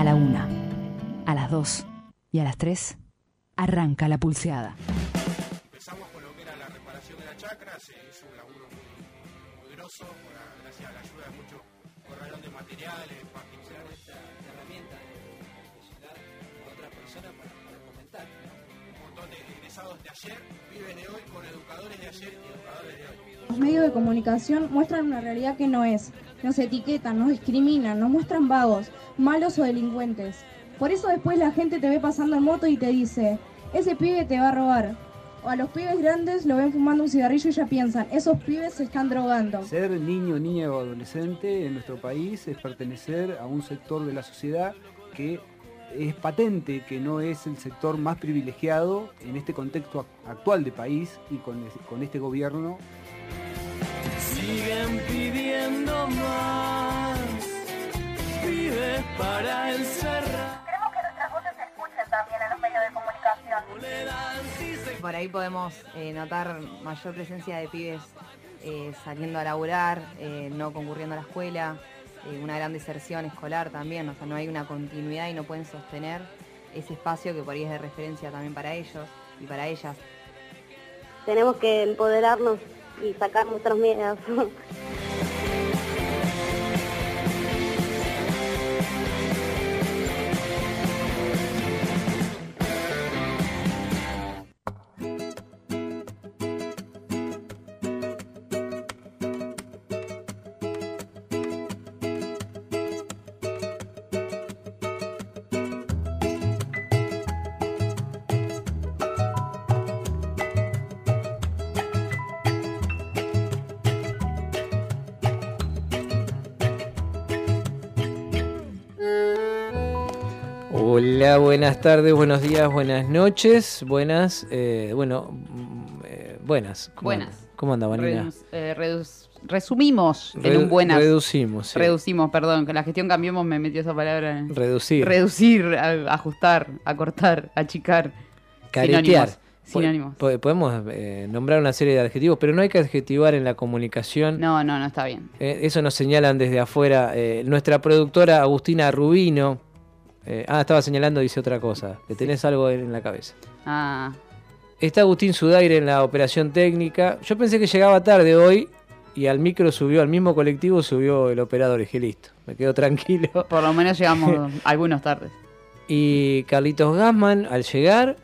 la 1, a las 2 y a las 3 arranca la pulseada. Empezamos con lo que era la reparación de la chacra, se hizo un laburo muy grosso, gracias a la ayuda de muchos corralón de materiales, utilizar esta herramienta de llegar a otra persona para comentar, ¿no? Un montón de egresados de ayer viven hoy con educadores de ayer y educadores de hoy. Los medios de comunicación muestran una realidad que no es. Nos etiquetan, nos discriminan, nos muestran vagos, malos o delincuentes. Por eso después la gente te ve pasando en moto y te dice, ese pibe te va a robar. O a los pibes grandes lo ven fumando un cigarrillo y ya piensan, esos pibes se están drogando. Ser niño, niña o adolescente en nuestro país es pertenecer a un sector de la sociedad que es patente que no es el sector más privilegiado en este contexto actual de país y con este gobierno. Siguen pidiendo más, pibes para encerrar. Queremos que nuestras voces se escuchen también en los medios de comunicación. Por ahí podemos notar mayor presencia de pibes saliendo a laburar, no concurriendo a la escuela, una gran deserción escolar también, o sea, no hay una continuidad y no pueden sostener ese espacio que por ahí es de referencia también para ellos y para ellas. Tenemos que empoderarnos y sacar nuestros miedos. Hola, buenas tardes, buenos días, buenas noches, buenas. ¿Cómo anda, Vanina? Resumimos en un buenas. Reducimos, sí. Reducimos, perdón, que la gestión Cambiemos me metió esa palabra. Reducir. Reducir, ajustar, acortar, achicar. Caretear. Sinónimos. Podemos nombrar una serie de adjetivos, pero no hay que adjetivar en la comunicación. No, está bien. Eso nos señalan desde afuera. Nuestra productora Agustina Rubino. Estaba señalando, dice otra cosa. Que tenés algo en la cabeza. Está Agustín Sudaire en la operación técnica. Yo pensé que llegaba tarde hoy y al mismo colectivo subió el operador. Y dije, listo, me quedo tranquilo. Por lo menos llegamos algunos tardes. Y Carlitos Gassman, al llegar,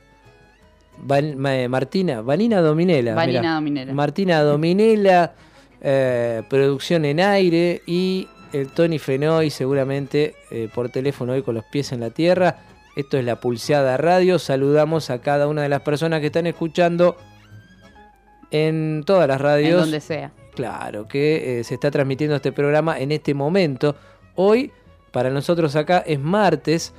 Vanina Dominela. Martina Dominela, producción en aire y el Tony Fenoy seguramente por teléfono hoy con los pies en la tierra. Esto es La Pulseada Radio. Saludamos a cada una de las personas que están escuchando en todas las radios. En donde sea. Claro, que se está transmitiendo este programa en este momento. Hoy, para nosotros acá, es martes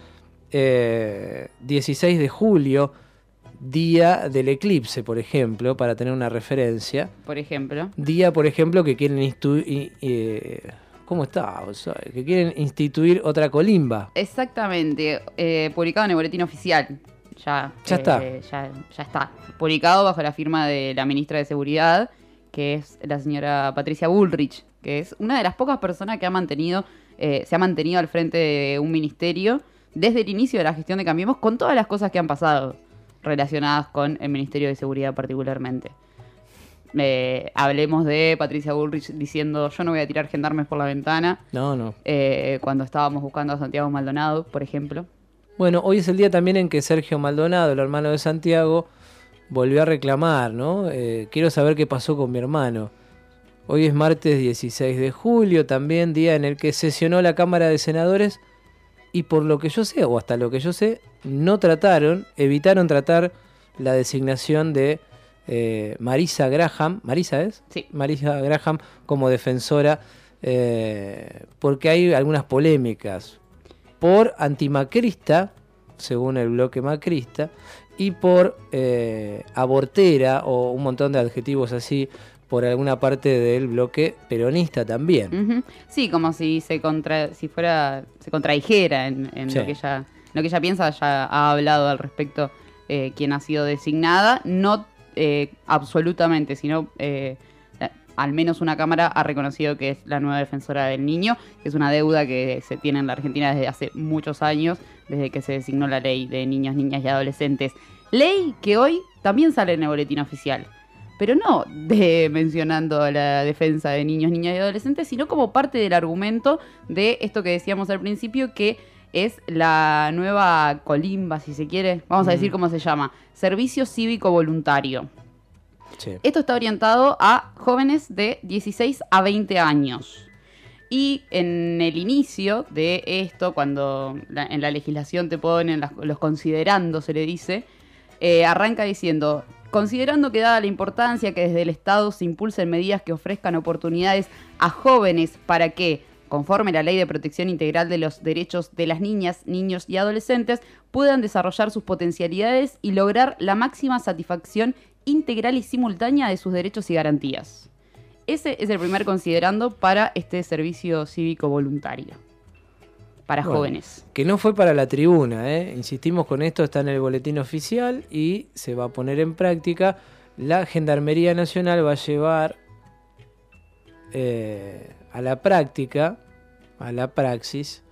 16 de julio, día del eclipse, por ejemplo, para tener una referencia. Por ejemplo. Día, por ejemplo, que quieren ¿cómo está? Que quieren instituir otra colimba. Exactamente. Publicado en el boletín oficial. Ya está. Ya está. Publicado bajo la firma de la ministra de Seguridad, que es la señora Patricia Bullrich, que es una de las pocas personas que se ha mantenido al frente de un ministerio desde el inicio de la gestión de Cambiemos, con todas las cosas que han pasado relacionadas con el Ministerio de Seguridad particularmente. Hablemos de Patricia Bullrich diciendo yo no voy a tirar gendarmes por la ventana. No. Cuando estábamos buscando a Santiago Maldonado, por ejemplo. Bueno, hoy es el día también en que Sergio Maldonado, el hermano de Santiago, volvió a reclamar, ¿no? Quiero saber qué pasó con mi hermano. Hoy es martes 16 de julio, también día en el que sesionó la Cámara de Senadores y por lo que yo sé, o hasta lo que yo sé, evitaron tratar la designación de Marisa Graham. ¿Marisa es? Sí. Marisa Graham como defensora, porque hay algunas polémicas por antimacrista, según el bloque macrista, y por abortera o un montón de adjetivos así por alguna parte del bloque peronista también. Uh-huh. Sí, como si se contradijera en Sí. lo que ella piensa. Ya ha hablado al respecto quien ha sido designada, no absolutamente, sino al menos una cámara ha reconocido que es la nueva defensora del niño, que es una deuda que se tiene en la Argentina desde hace muchos años, desde que se designó la ley de niños, niñas y adolescentes. Ley que hoy también sale en el boletín oficial, pero no mencionando a la defensa de niños, niñas y adolescentes, sino como parte del argumento de esto que decíamos al principio, que es la nueva colimba, si se quiere, vamos a decir cómo se llama, Servicio Cívico Voluntario. Sí. Esto está orientado a jóvenes de 16 a 20 años. Y en el inicio de esto, cuando en la legislación te ponen los considerando, se le dice, arranca diciendo: considerando que dada la importancia que desde el Estado se impulsen medidas que ofrezcan oportunidades a jóvenes para que, conforme la Ley de Protección Integral de los Derechos de las Niñas, Niños y Adolescentes, puedan desarrollar sus potencialidades y lograr la máxima satisfacción integral y simultánea de sus derechos y garantías. Ese es el primer considerando para este servicio cívico voluntario. Para jóvenes. Que no fue para la tribuna, insistimos con esto, está en el boletín oficial y se va a poner en práctica. La Gendarmería Nacional va a llevar a la práctica, a la praxis,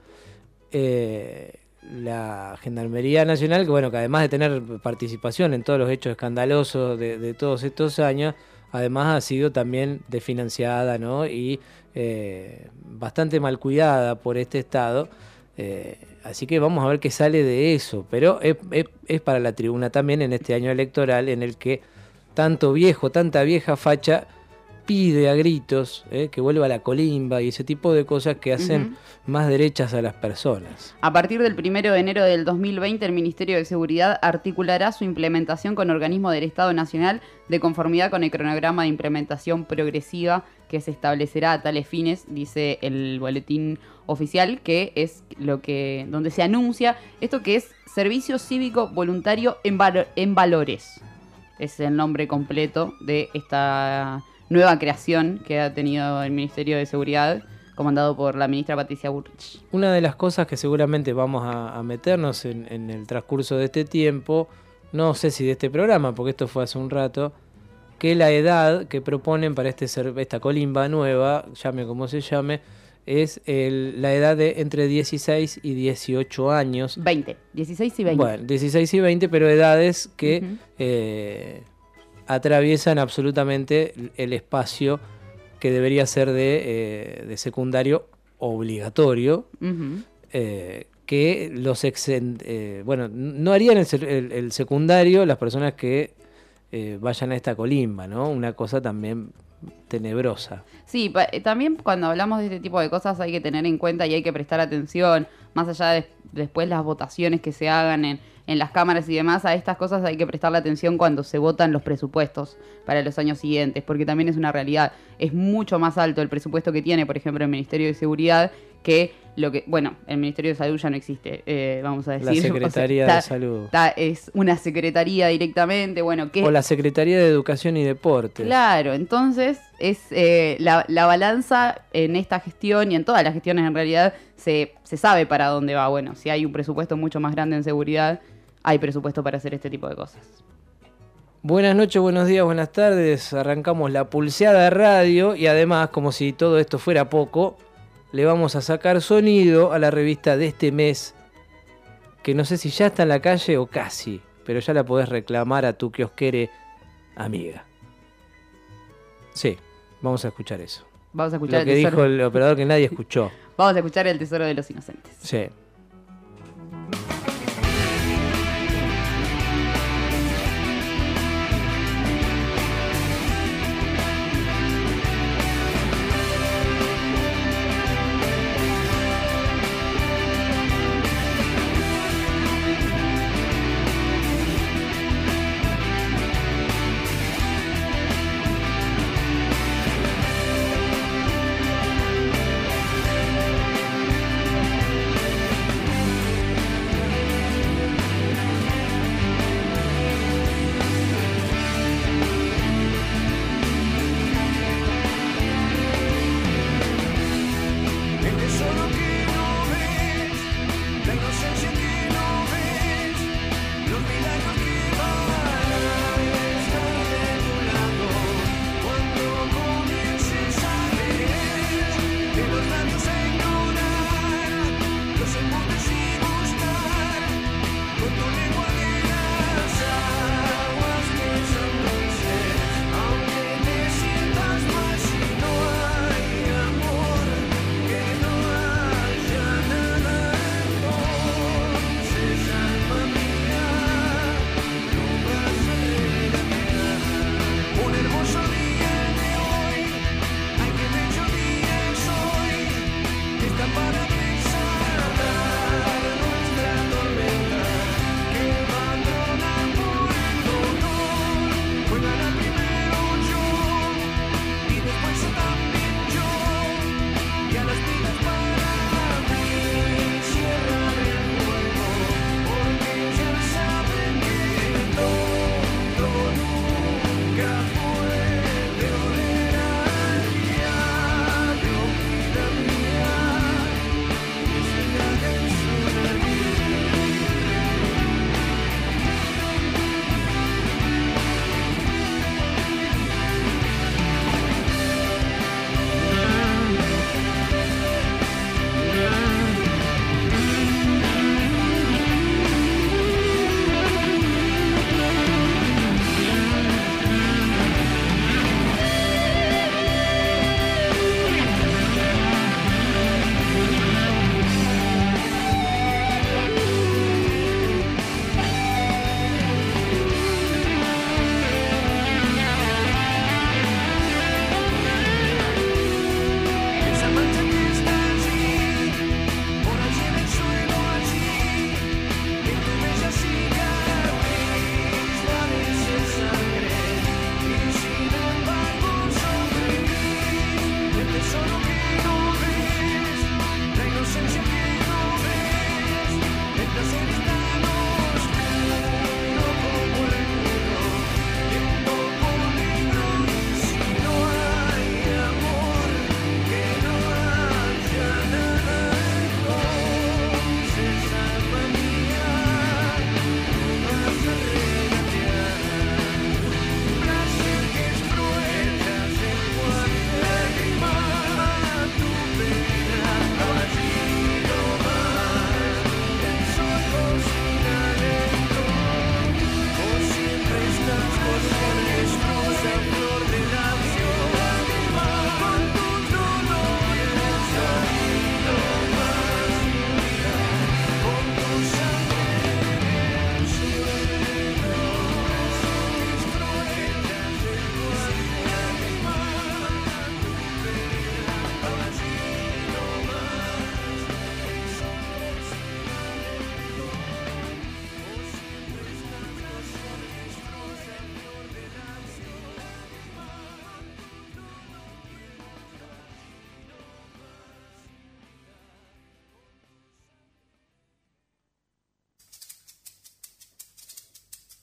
la Gendarmería Nacional, que bueno, que además de tener participación en todos los hechos escandalosos de todos estos años, además ha sido también desfinanciada, ¿no? Y bastante mal cuidada por este Estado. Así que vamos a ver qué sale de eso. Pero es para la tribuna también en este año electoral, en el que tanta vieja facha pide a gritos que vuelva la colimba y ese tipo de cosas que hacen más derechas a las personas. A partir del 1 de enero del 2020, el Ministerio de Seguridad articulará su implementación con organismos del Estado Nacional de conformidad con el cronograma de implementación progresiva que se establecerá a tales fines, dice el boletín oficial, que es donde se anuncia esto que es Servicio Cívico Voluntario en Valores. Es el nombre completo de esta nueva creación que ha tenido el Ministerio de Seguridad, comandado por la ministra Patricia Bullrich. Una de las cosas que seguramente vamos a meternos en el transcurso de este tiempo, no sé si de este programa, porque esto fue hace un rato, que la edad que proponen para esta colimba nueva, llame como se llame, es la edad de entre 16 y 18 años. 20, 16 y 20. Bueno, 16 y 20, pero edades que atraviesan absolutamente el espacio que debería ser de secundario obligatorio, que los no harían el secundario las personas que vayan a esta colimba, ¿no? Una cosa también tenebrosa. Sí, también cuando hablamos de este tipo de cosas hay que tener en cuenta y hay que prestar atención, más allá de después las votaciones que se hagan en las cámaras y demás, a estas cosas hay que prestarle atención cuando se votan los presupuestos para los años siguientes, porque también es una realidad. Es mucho más alto el presupuesto que tiene, por ejemplo, el Ministerio de Seguridad que el Ministerio de Salud ya no existe, vamos a decir. La Secretaría de Salud. Es una secretaría directamente, o la Secretaría de Educación y Deportes. Claro, entonces es la balanza en esta gestión y en todas las gestiones en realidad se sabe para dónde va. Bueno, si hay un presupuesto mucho más grande en seguridad, hay presupuesto para hacer este tipo de cosas. Buenas noches, buenos días, buenas tardes. Arrancamos la Pulseada de Radio y además, como si todo esto fuera poco, le vamos a sacar sonido a la revista de este mes, que no sé si ya está en la calle o casi, pero ya la podés reclamar a tu kiosquere amiga. Sí, vamos a escuchar eso. Vamos a escuchar lo que dijo el operador que nadie escuchó. Vamos a escuchar El Tesoro de los Inocentes. Sí.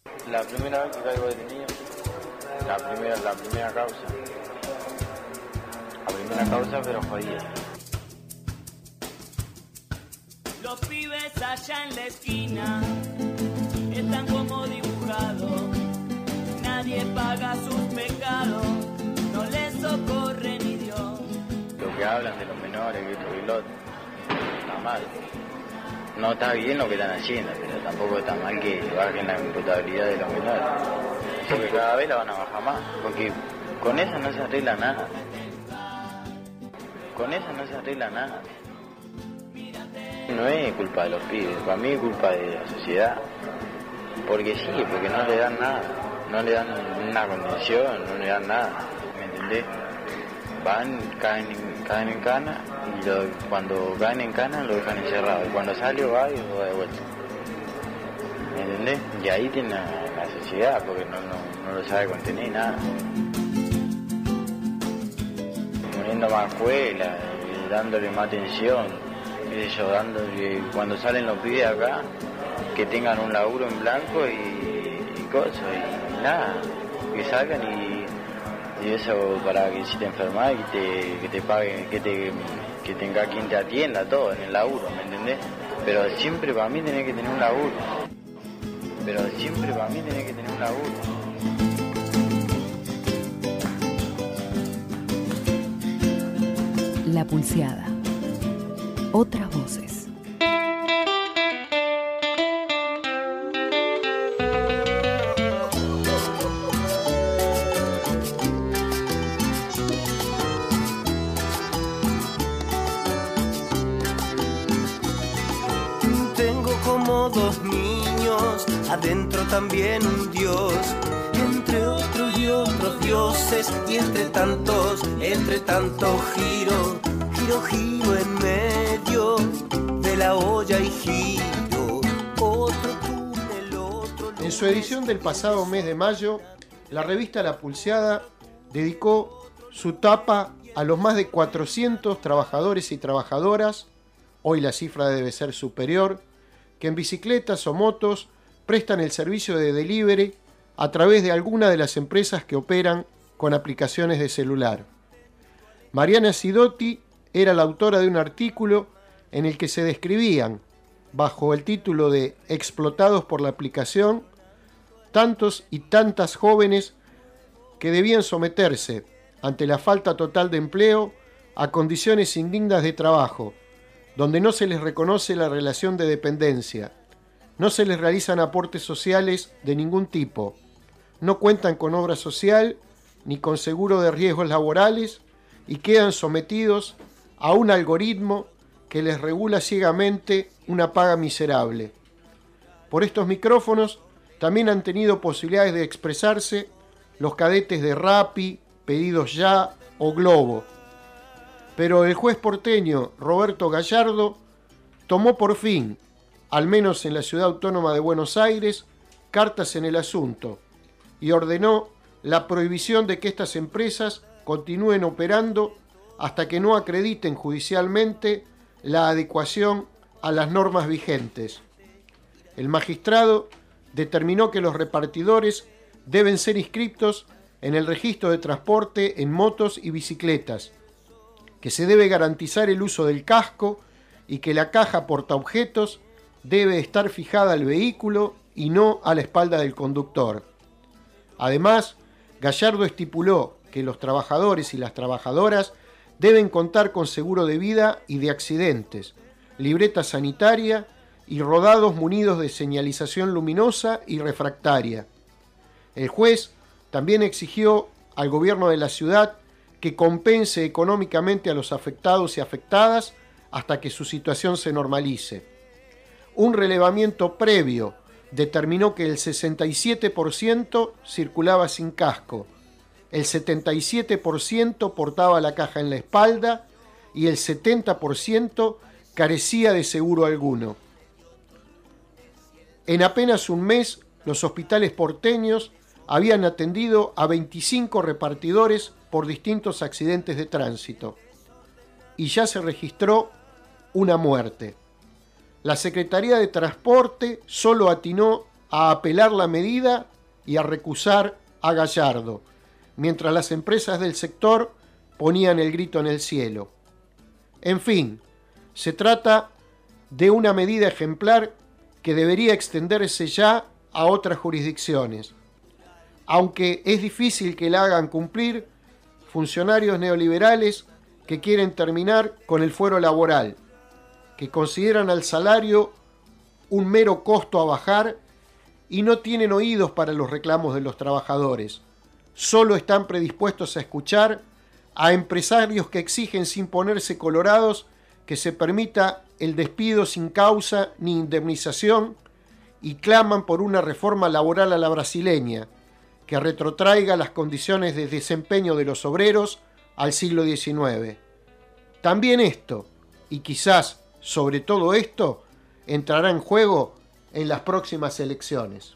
La primera vez que caigo detenido, la primera causa. La primera causa, pero jodida. Los pibes allá en la esquina están como dibujados. Nadie paga sus pecados, no les socorre ni Dios. Lo que hablan de los menores, que esto y lo otro, está mal. No está bien lo que están haciendo, pero tampoco está mal que bajen la imputabilidad de los menores. Porque cada vez la van a bajar más, porque con eso no se arregla nada. Con eso no se arregla nada. No es culpa de los pibes, para mí es culpa de la sociedad. Porque sí, porque no le dan nada. No le dan una condición, no le dan nada. ¿Me entendés? Van, caen en cana y cuando caen en cana lo dejan encerrado. Y cuando sale va y lo va de vuelta. ¿Me entendés? Y ahí tiene la sociedad, porque no lo sabe contener nada. Poniendo más escuela, dándole más atención, qué sé yo, dándole, cuando salen los pibes acá, que tengan un laburo en blanco y cosas, y nada, que salgan y eso para que si te enfermas que te paguen, que tenga quien te atienda todo en el laburo, ¿me entendés? Pero siempre para mí tenés que tener un laburo. La Pulseada. Otras voces. Tengo como dos niños, adentro también un Dios, entre otros y otros dioses, y entre tantos giro en medio de la olla y giro otro túnel, otro. En su edición del pasado mes de mayo, la revista La Pulseada dedicó su tapa a los más de 400 trabajadores y trabajadoras, hoy la cifra debe ser superior, que en bicicletas o motos prestan el servicio de delivery a través de alguna de las empresas que operan con aplicaciones de celular. Mariana Sidotti era la autora de un artículo en el que se describían, bajo el título de Explotados por la aplicación, tantos y tantas jóvenes que debían someterse, ante la falta total de empleo, a condiciones indignas de trabajo, donde no se les reconoce la relación de dependencia, no se les realizan aportes sociales de ningún tipo, no cuentan con obra social ni con seguro de riesgos laborales y quedan sometidos a un algoritmo que les regula ciegamente una paga miserable. Por estos micrófonos también han tenido posibilidades de expresarse los cadetes de Rappi, Pedidos Ya o Globo. Pero el juez porteño Roberto Gallardo tomó por fin, al menos en la Ciudad Autónoma de Buenos Aires, cartas en el asunto y ordenó la prohibición de que estas empresas continúen operando hasta que no acrediten judicialmente la adecuación a las normas vigentes. El magistrado determinó que los repartidores deben ser inscriptos en el registro de transporte en motos y bicicletas, que se debe garantizar el uso del casco y que la caja portaobjetos debe estar fijada al vehículo y no a la espalda del conductor. Además, Gallardo estipuló que los trabajadores y las trabajadoras deben contar con seguro de vida y de accidentes, libreta sanitaria y rodados munidos de señalización luminosa y refractaria. El juez también exigió al gobierno de la ciudad que compense económicamente a los afectados y afectadas hasta que su situación se normalice. Un relevamiento previo determinó que el 67% circulaba sin casco, el 77% portaba la caja en la espalda y el 70% carecía de seguro alguno. En apenas un mes, los hospitales porteños habían atendido a 25 repartidores por distintos accidentes de tránsito y ya se registró una muerte. La Secretaría de Transporte solo atinó a apelar la medida y a recusar a Gallardo, mientras las empresas del sector ponían el grito en el cielo. En fin, se trata de una medida ejemplar que debería extenderse ya a otras jurisdicciones. Aunque es difícil que la hagan cumplir funcionarios neoliberales que quieren terminar con el fuero laboral, que consideran al salario un mero costo a bajar y no tienen oídos para los reclamos de los trabajadores. Solo están predispuestos a escuchar a empresarios que exigen sin ponerse colorados que se permita el despido sin causa ni indemnización y claman por una reforma laboral a la brasileña que retrotraiga las condiciones de desempeño de los obreros al siglo XIX. También esto, y quizás sobre todo esto, entrará en juego en las próximas elecciones.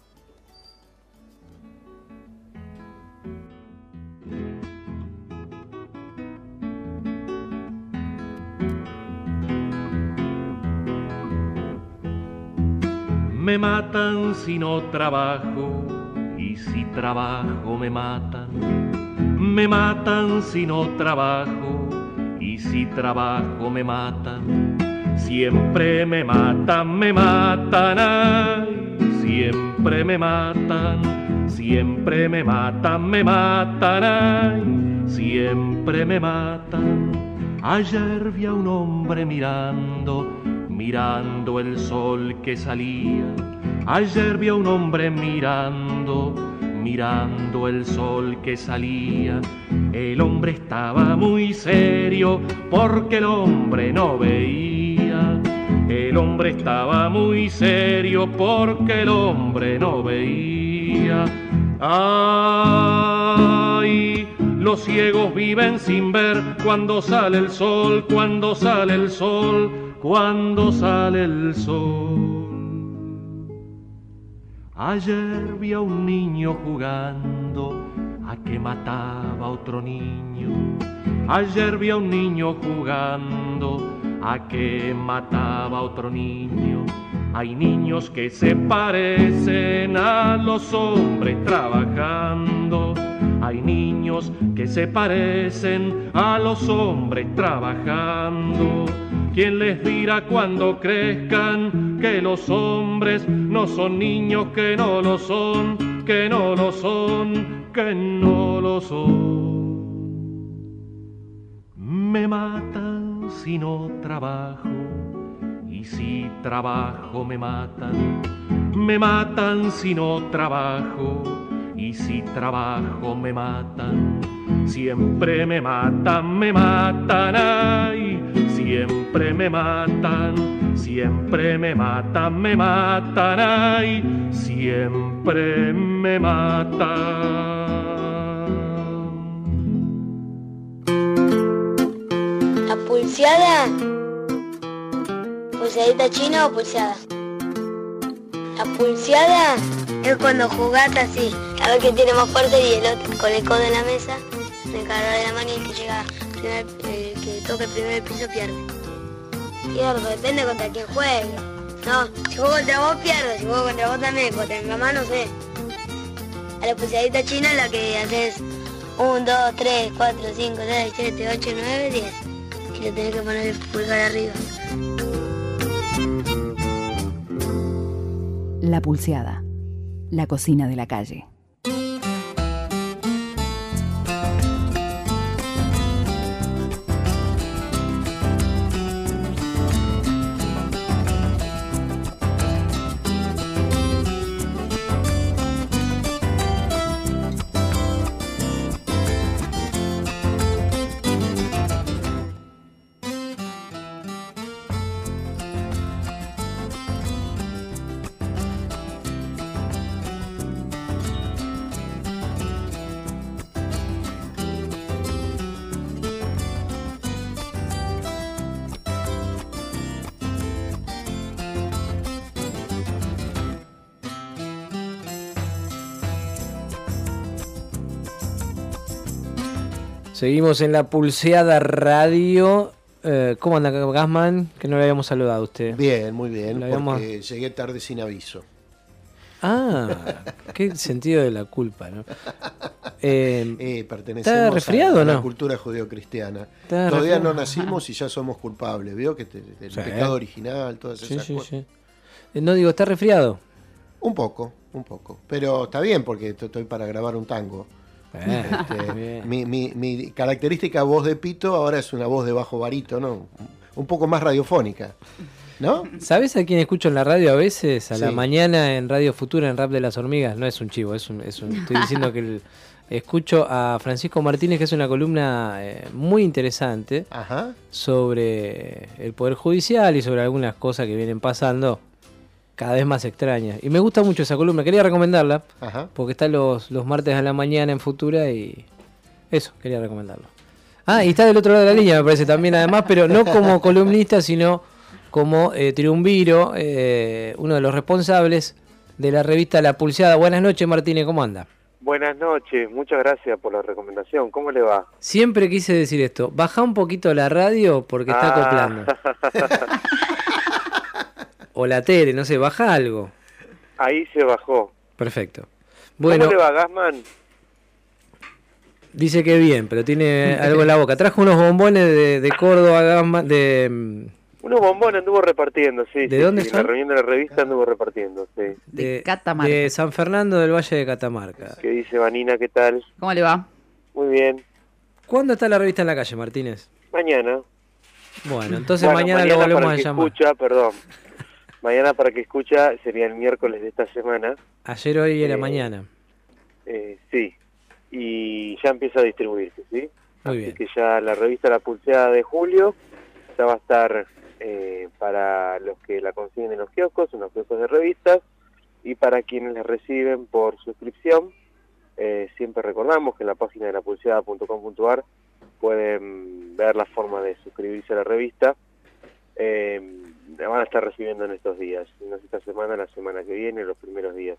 Me matan si no trabajo, y si trabajo me matan. Me matan si no trabajo, y si trabajo me matan. Siempre me matan, ay, siempre me matan. Siempre me matan, ay, siempre me matan. Ayer vi a un hombre mirando el sol que salía. Ayer vi a un hombre mirando el sol que salía. El hombre estaba muy serio porque el hombre no veía. El hombre estaba muy serio porque el hombre no veía. Ay, los ciegos viven sin ver cuando sale el sol, cuando sale el sol, cuando sale el sol. Ayer vi a un niño jugando a que mataba a otro niño. Ayer vi a un niño jugando a que mataba a otro niño. Hay niños que se parecen a los hombres trabajando. Hay niños que se parecen a los hombres trabajando. ¿Quién les dirá cuando crezcan que los hombres no son niños, que no lo son, que no lo son, que no lo son? Me matan si no trabajo, y si trabajo me matan. Me matan si no trabajo, y si trabajo me matan. Siempre me matan, ay, siempre me matan. Siempre me matan, ay, siempre me matan. La pulseada, pulseadita china o pulseada. La pulseada es cuando jugás así, a ver quién tiene más fuerte y el otro con el codo en la mesa, se encarga de la mano y el que llega el que toca el primer piso pierde. Pierdo, depende contra quién juegue. No, si juego contra vos pierdo, si juego contra vos también, contra mi mamá no sé. A la pulseadita china la que haces 1, 2, 3, 4, 5, 6, 7, 8, 9, 10. Y le tenés que poner el pulgar arriba. La pulseada. La cocina de la calle. Seguimos en la Pulseada Radio. ¿Cómo anda, Gasman? Que no le habíamos saludado a usted. Bien, muy bien, porque llegué tarde sin aviso. Qué sentido de la culpa, ¿no? Pertenecemos ¿Está resfriado a o no? la cultura judeocristiana. ¿Está Todavía resfriado? no nacimos y ya somos culpables, ¿vio? Que el Sí. pecado original, todas Sí, esas sí, cosas. sí. No digo, ¿está resfriado? Un poco. Pero está bien porque estoy para grabar un tango. Bien. Mi característica voz de pito ahora es una voz de bajo barítono, un poco más radiofónica, ¿no? ¿Sabes a quién escucho en la radio a veces? A la Sí. mañana en Radio Futura, en Rap de las Hormigas. No es un chivo, estoy diciendo que escucho a Francisco Martínez, que es una columna muy interesante sobre el Poder Judicial y sobre algunas cosas que vienen pasando cada vez más extrañas. Y me gusta mucho esa columna, quería recomendarla, porque está los martes a la mañana en Futura y eso, quería recomendarlo. Y está del otro lado de la línea, me parece también, además, pero no como columnista, sino como triunviro, uno de los responsables de la revista La Pulseada. Buenas noches, Martínez, ¿cómo anda? Buenas noches, muchas gracias por la recomendación. ¿Cómo le va? Siempre quise decir esto, baja un poquito la radio porque está acoplando. O la tele, no sé, baja algo. Ahí se bajó. Perfecto. Bueno, ¿Cómo le va, Gassman? dice que bien, pero tiene algo en la boca. Trajo unos bombones de Córdoba, Unos bombones anduvo repartiendo, sí. ¿De sí, dónde sí. En son? la reunión de la revista anduvo repartiendo, sí. de San Fernando del Valle de Catamarca. ¿Qué dice Vanina? ¿Qué tal? ¿Cómo le va? Muy bien. ¿Cuándo está la revista en la calle, Martínez? Mañana. Bueno, entonces mañana lo volvemos para a que llamar. Escucha, perdón. Mañana para que escucha sería el miércoles de esta semana. Ayer, hoy y la mañana. Sí. Y ya empieza a distribuirse, ¿sí? Muy Así bien. que ya la revista La Pulseada de julio ya va a estar para los que la consiguen en los kioscos de revistas, y para quienes la reciben por suscripción. Siempre recordamos que en la página de lapulseada.com.ar pueden ver la forma de suscribirse a la revista. La van a estar recibiendo en estos días, no es esta semana, la semana que viene, los primeros días.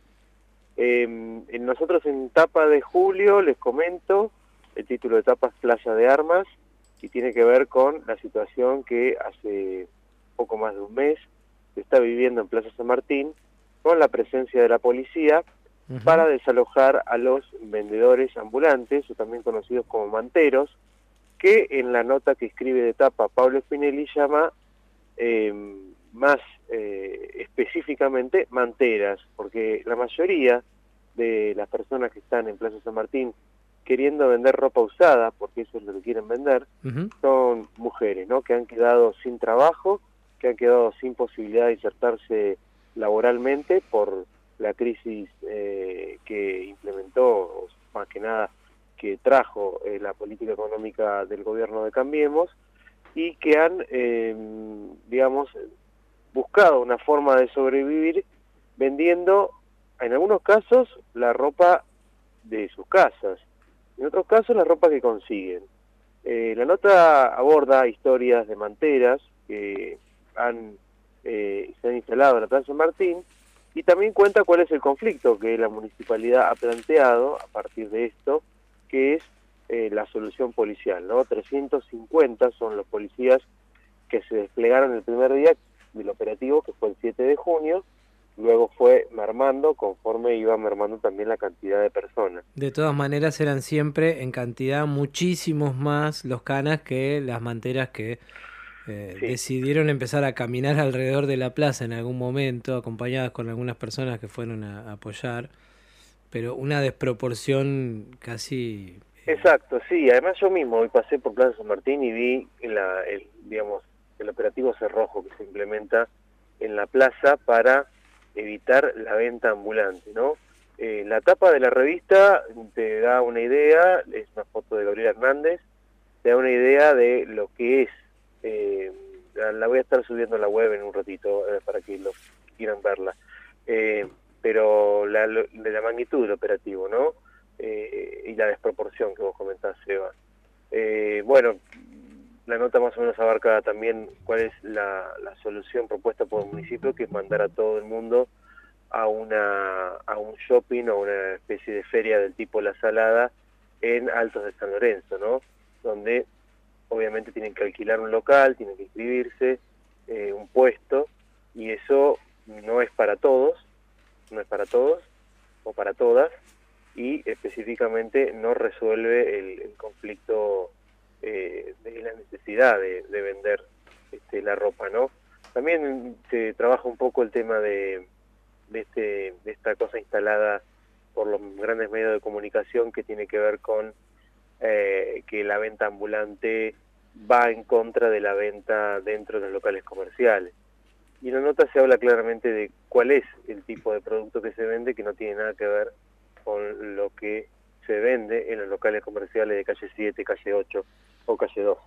Nosotros en tapa de julio les comento, el título de tapa es Playa de Armas, y tiene que ver con la situación que hace poco más de un mes se está viviendo en Plaza San Martín, con la presencia de la policía para desalojar a los vendedores ambulantes, o también conocidos como manteros, que en la nota que escribe de tapa Pablo Spinelli llama más específicamente manteras, porque la mayoría de las personas que están en Plaza San Martín queriendo vender ropa usada, porque eso es lo que quieren vender, son mujeres, ¿no? Que han quedado sin trabajo, que han quedado sin posibilidad de insertarse laboralmente por la crisis que implementó, o más que nada que trajo la política económica del gobierno de Cambiemos, y que han, digamos, buscado una forma de sobrevivir vendiendo, en algunos casos, la ropa de sus casas, en otros casos la ropa que consiguen. La nota aborda historias de manteras que se han instalado en la Plaza San Martín, y también cuenta cuál es el conflicto que la municipalidad ha planteado a partir de esto, que es la solución policial, ¿no? 350 son los policías que se desplegaron el primer día del operativo, que fue el 7 de junio, luego fue mermando conforme iba mermando también la cantidad de personas. De todas maneras eran siempre en cantidad muchísimos más los canas que las manteras que decidieron empezar a caminar alrededor de la plaza en algún momento, acompañadas con algunas personas que fueron a apoyar, pero una desproporción casi... Exacto, sí, además yo mismo hoy pasé por Plaza San Martín y vi digamos, el operativo cerrojo que se implementa en la plaza para evitar la venta ambulante, ¿no? La tapa de la revista te da una idea, es una foto de Gabriela Hernández, te da una idea de lo que es. La voy a estar subiendo a la web en un ratito para que los quieran verla, pero de la magnitud del operativo, ¿no? Y la desproporción que vos comentás, Seba. Bueno, la nota más o menos abarca también cuál es la solución propuesta por el municipio, que es mandar a todo el mundo a un shopping o una especie de feria del tipo La Salada en Altos de San Lorenzo, ¿no? Donde obviamente tienen que alquilar un local, tienen que inscribirse, un puesto, y eso no es para todos, no es para todos o para todas, y específicamente no resuelve el conflicto de la necesidad de vender la ropa, ¿no? También se trabaja un poco el tema de esta cosa instalada por los grandes medios de comunicación que tiene que ver con que la venta ambulante va en contra de la venta dentro de los locales comerciales. Y en la nota se habla claramente de cuál es el tipo de producto que se vende, que no tiene nada que ver con lo que se vende en los locales comerciales de calle 7, calle 8 o calle 2.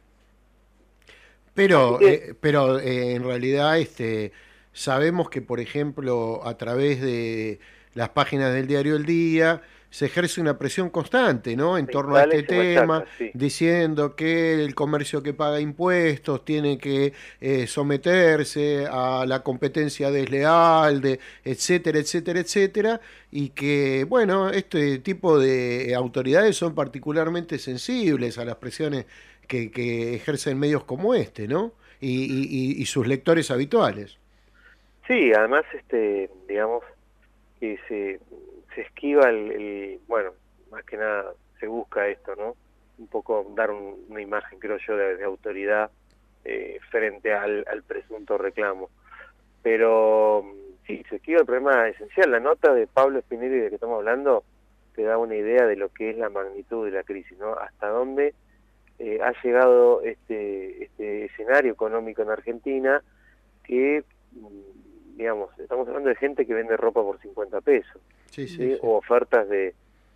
Pero en realidad sabemos que, por ejemplo, a través de las páginas del diario El Día se ejerce una presión constante, ¿no?, en torno a este tema, diciendo que el comercio que paga impuestos tiene que someterse a la competencia desleal, etcétera, etcétera, etcétera, y que, bueno, este tipo de autoridades son particularmente sensibles a las presiones que ejercen medios como ¿no? Y sus lectores habituales. Sí, además, digamos, que se esquiva bueno, más que nada se busca esto, ¿no? Un poco dar una imagen, creo yo, de autoridad frente al presunto reclamo. Pero sí, se esquiva el problema esencial. La nota de Pablo Spinelli de que estamos hablando te da una idea de lo que es la magnitud de la crisis, ¿no? Hasta dónde ha llegado este escenario económico en Argentina, que, digamos, estamos hablando de gente que vende ropa por 50 pesos, ¿sí? O ofertas de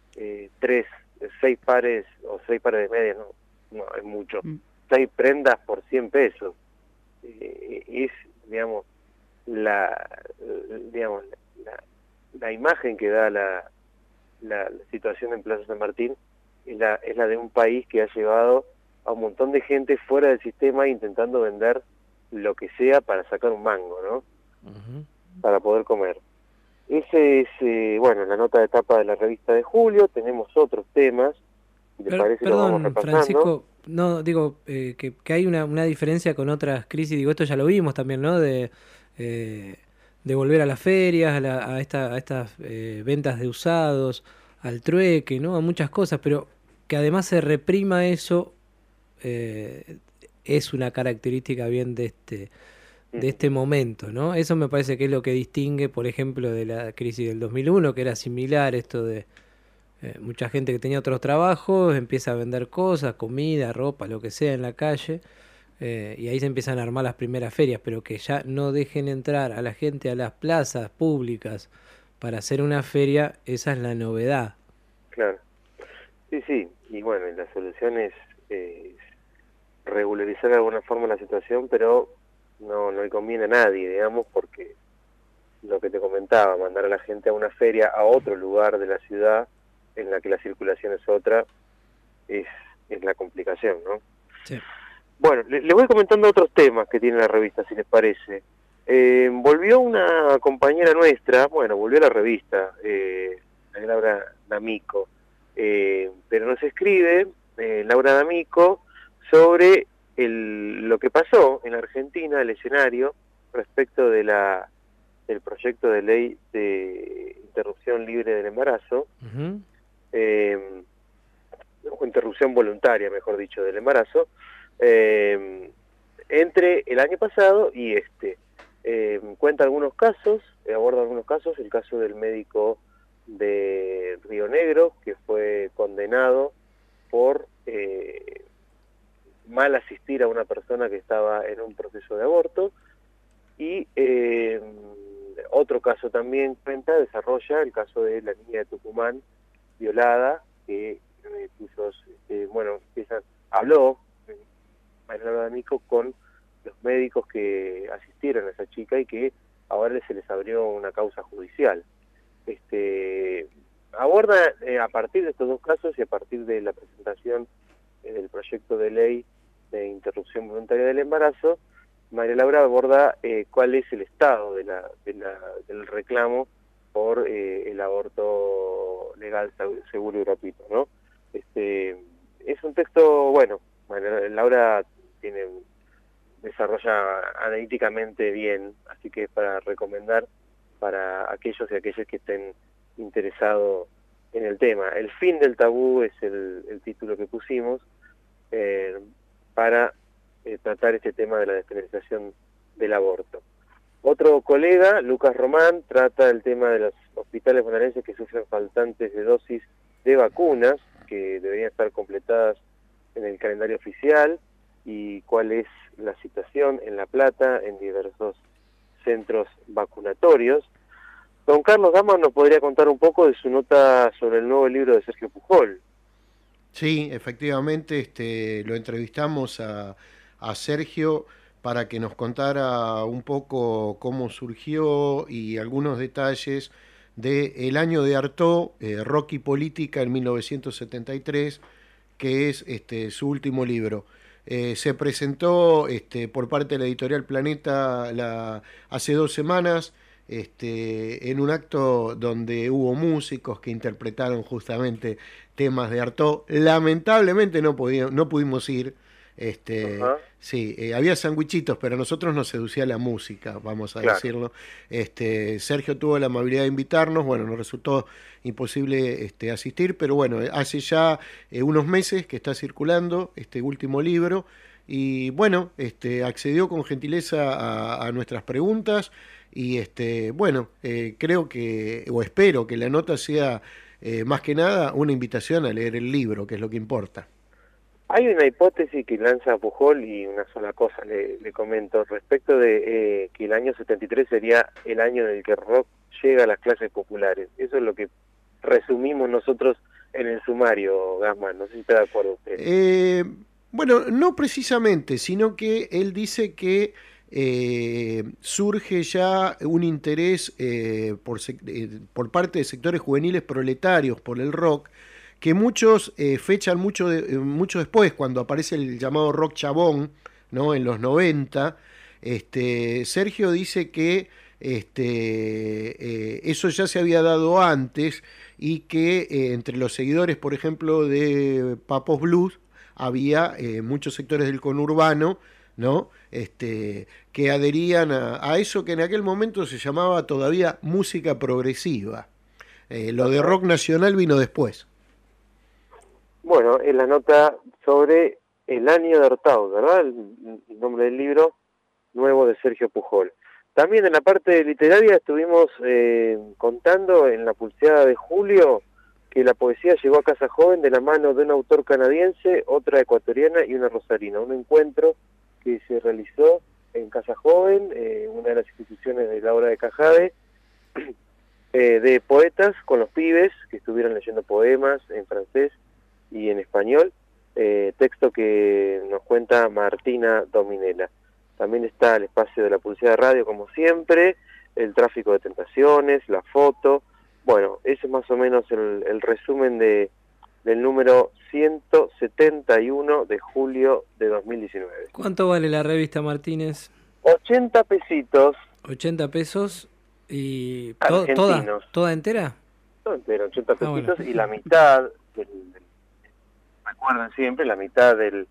6 pares o 6 pares de medias, no es mucho, 6 prendas por 100 pesos. Es, digamos, la imagen que da la situación en Plaza San Martín es la de un país que ha llevado a un montón de gente fuera del sistema intentando vender lo que sea para sacar un mango, ¿no? Para poder comer. Ese es, bueno, la nota de tapa de la revista de julio. Tenemos otros temas, si les parece lo vamos repasando. Francisco, no, digo, que hay una diferencia con otras crisis, digo, esto ya lo vimos también, ¿no? De volver a las ferias, a estas ventas de usados, al trueque, ¿no? A muchas cosas, pero que además se reprima eso es una característica bien de este momento, ¿no? Eso me parece que es lo que distingue, por ejemplo, de la crisis del 2001, que era similar, esto de mucha gente que tenía otros trabajos, empieza a vender cosas, comida, ropa, lo que sea en la calle, y ahí se empiezan a armar las primeras ferias, pero que ya no dejen entrar a la gente a las plazas públicas para hacer una feria, esa es la novedad. Claro. Sí, y bueno, la solución es regularizar de alguna forma la situación, pero no le conviene a nadie, digamos, porque lo que te comentaba, mandar a la gente a una feria a otro lugar de la ciudad en la que la circulación es otra, es la complicación, ¿no? Sí. Bueno, les voy comentando otros temas que tiene la revista, si les parece. Volvió una compañera nuestra, bueno, volvió a la revista, Laura D'Amico, pero nos escribe Laura D'Amico sobre lo que pasó en Argentina, el escenario, respecto de del proyecto de ley de interrupción libre del embarazo, o interrupción voluntaria, mejor dicho, del embarazo, entre el año pasado y cuenta algunos casos, aborda algunos casos, el caso del médico de Río Negro, que fue condenado por mal asistir a una persona que estaba en un proceso de aborto, y otro caso también desarrolla el caso de la niña de Tucumán violada, que habló María D'Amico con los médicos que asistieron a esa chica y que ahora se les abrió una causa judicial. Aborda a partir de estos dos casos y a partir de la presentación del proyecto de ley de interrupción voluntaria del embarazo, María Laura aborda cuál es el estado del reclamo por el aborto legal, seguro y gratuito, ¿no? Es un texto, bueno, María Laura desarrolla analíticamente bien, así que es para recomendar para aquellos y aquellas que estén interesados en el tema. El fin del tabú es el título que pusimos para tratar este tema de la despenalización del aborto. Otro colega, Lucas Román, trata el tema de los hospitales bonaerenses que sufren faltantes de dosis de vacunas que deberían estar completadas en el calendario oficial y cuál es la situación en La Plata, en diversos centros vacunatorios. Don Carlos Gama nos podría contar un poco de su nota sobre el nuevo libro de Sergio Pujol. Sí, efectivamente, lo entrevistamos a Sergio para que nos contara un poco cómo surgió y algunos detalles de El año de Artaud, Rock y Política en 1973, que es su último libro. Se presentó por parte de la editorial Planeta hace 2 semanas, en un acto donde hubo músicos que interpretaron justamente temas de Artaud. Lamentablemente no pudimos ir. Sí, había sandwichitos, pero a nosotros nos seducía la música, vamos a decirlo. Sergio tuvo la amabilidad de invitarnos, bueno, nos resultó imposible asistir, pero bueno, hace ya unos meses que está circulando este último libro y bueno, accedió con gentileza a nuestras preguntas y bueno, creo que, o espero que la nota sea más que nada una invitación a leer el libro, que es lo que importa. Hay una hipótesis que lanza Pujol y una sola cosa le comento respecto de que el año 73 sería el año en el que el rock llega a las clases populares. Eso es lo que resumimos nosotros en el sumario, Gassman. No sé si está de acuerdo usted. Bueno, no precisamente, sino que él dice que surge ya un interés por parte de sectores juveniles proletarios por el rock, que muchos fechan mucho después, cuando aparece el llamado rock chabón, ¿no? En los 90. Sergio dice que eso ya se había dado antes y que entre los seguidores, por ejemplo, de Papos Blues, había muchos sectores del conurbano, ¿no? Que adherían a eso que en aquel momento se llamaba todavía música progresiva. Lo de rock nacional vino después. Bueno, es la nota sobre El año de Artaud, ¿verdad? El nombre del libro nuevo de Sergio Pujol. También en la parte literaria estuvimos contando en la pulseada de julio que la poesía llegó a Casa Joven de la mano de un autor canadiense, otra ecuatoriana y una rosarina. Un encuentro que se realizó en Casa Joven, una de las instituciones de la obra de Cajade, de poetas con los pibes que estuvieron leyendo poemas en francés y en español, texto que nos cuenta Martina Dominela. También está el espacio de la publicidad de radio, como siempre, el tráfico de tentaciones, la foto. Bueno, ese es más o menos el resumen del número 171 de julio de 2019. ¿Cuánto vale la revista, Martínez? 80 pesitos. 80 pesos y argentinos. ¿Toda entera? Toda entera, 80 pesitos bueno. Y la mitad recuerden siempre, la mitad del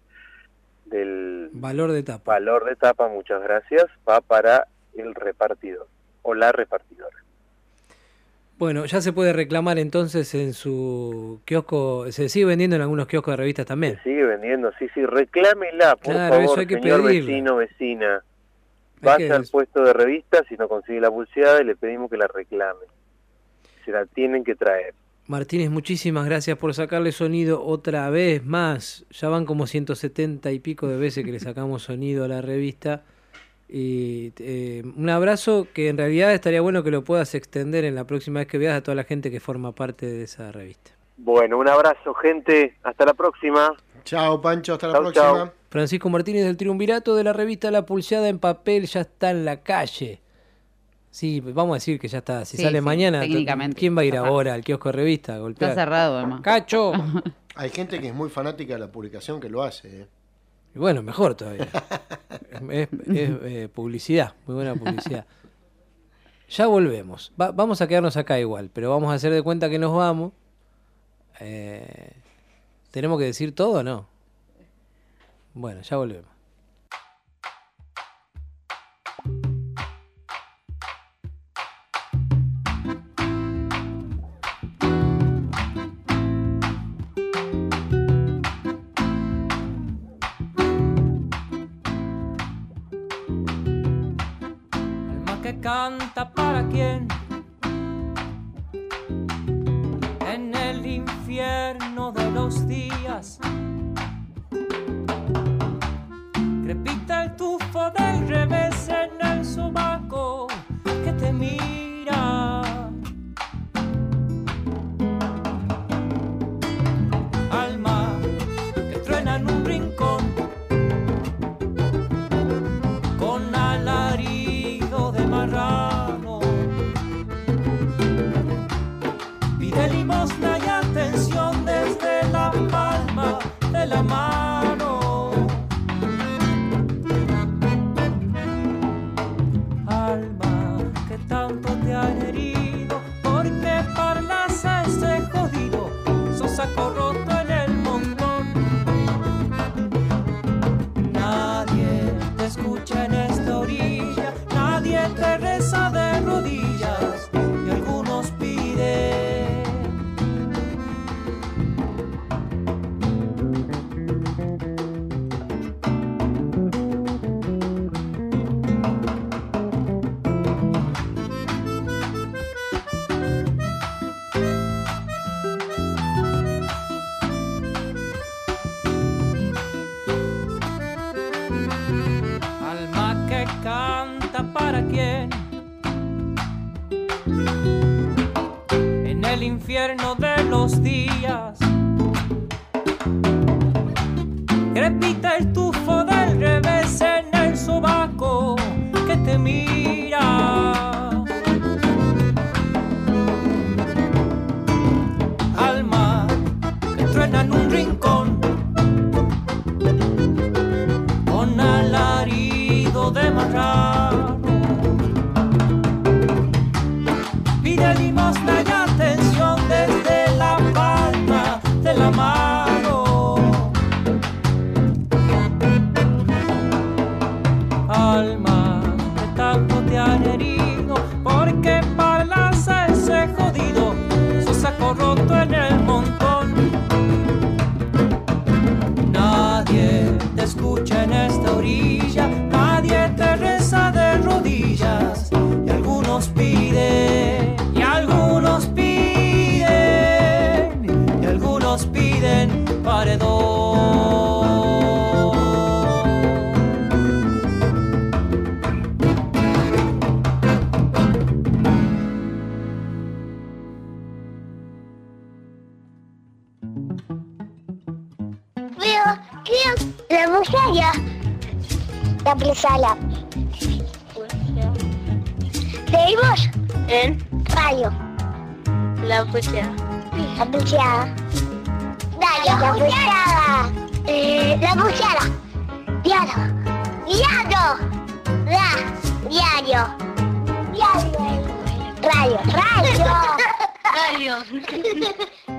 valor de tapa. Valor de tapa, muchas gracias, va para el repartidor o la repartidora. Bueno, ya se puede reclamar entonces en su kiosco, se sigue vendiendo en algunos kioscos de revistas también. Se sigue vendiendo, sí, reclámela, por favor, eso hay que señor pedirlo. Vecino, vecina. Vaya al puesto de revistas, si no consigue la pulseada, y le pedimos que la reclame. Se la tienen que traer. Martínez, muchísimas gracias por sacarle sonido otra vez más. Ya van como 170 y pico de veces que le sacamos sonido a la revista. Y un abrazo que en realidad estaría bueno que lo puedas extender en la próxima vez que veas a toda la gente que forma parte de esa revista. Bueno, un abrazo, gente. Hasta la próxima. Chao, Pancho. Hasta la próxima. Chao. Francisco Martínez del Triunvirato de la revista La Pulseada en papel ya está en la calle. Sí, vamos a decir que ya está. Si sale mañana, ¿quién va a ir ahora al kiosco de revista a golpear? Está cerrado, además. ¡Cacho! Hay gente que es muy fanática de la publicación que lo hace. Y bueno, mejor todavía. es publicidad, muy buena publicidad. Ya volvemos. Vamos a quedarnos acá igual, pero vamos a hacer de cuenta que nos vamos. ¿Tenemos que decir todo o no? Bueno, ya volvemos. canta para quién. En el infierno de los días crepita el tufo del revés en el sobaco que te mira. Alma que truena en un rincón con alarido de marrano, pide limosna y atención desde la palma de la mano. Alma que tanto te han herido, porque parlas a ese jodido, sos saco roto en el montón. Nadie te escucha en esta orilla, nadie te reza de rodillas, y algunos piden. Alma que canta para quién. En el infierno de los días crepita el tufo del revés en el sobaco que te mira. Alma que truena en un rincón con alarido de marrano, pide limosna y atención desde la palma de la mano. Alma que tanto te han herido, porque parlas a ese jodido, sos saco roto en el montón. Nadie te escucha en esta orilla, nadie te reza de rodillas, y algunos piden, y algunos piden, y algunos piden paredón. Creo la muchacha. La pulsada. Seguimos en radio. La pulsada. La pulsada. Dale, la pulsada. La pulsada. Diario. Diario. Diario. Diario. Radio. Radio. Radio.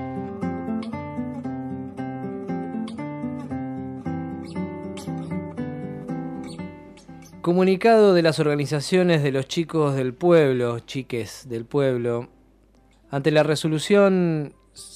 Comunicado de las organizaciones de los chicos del pueblo, chiques del pueblo, ante la resolución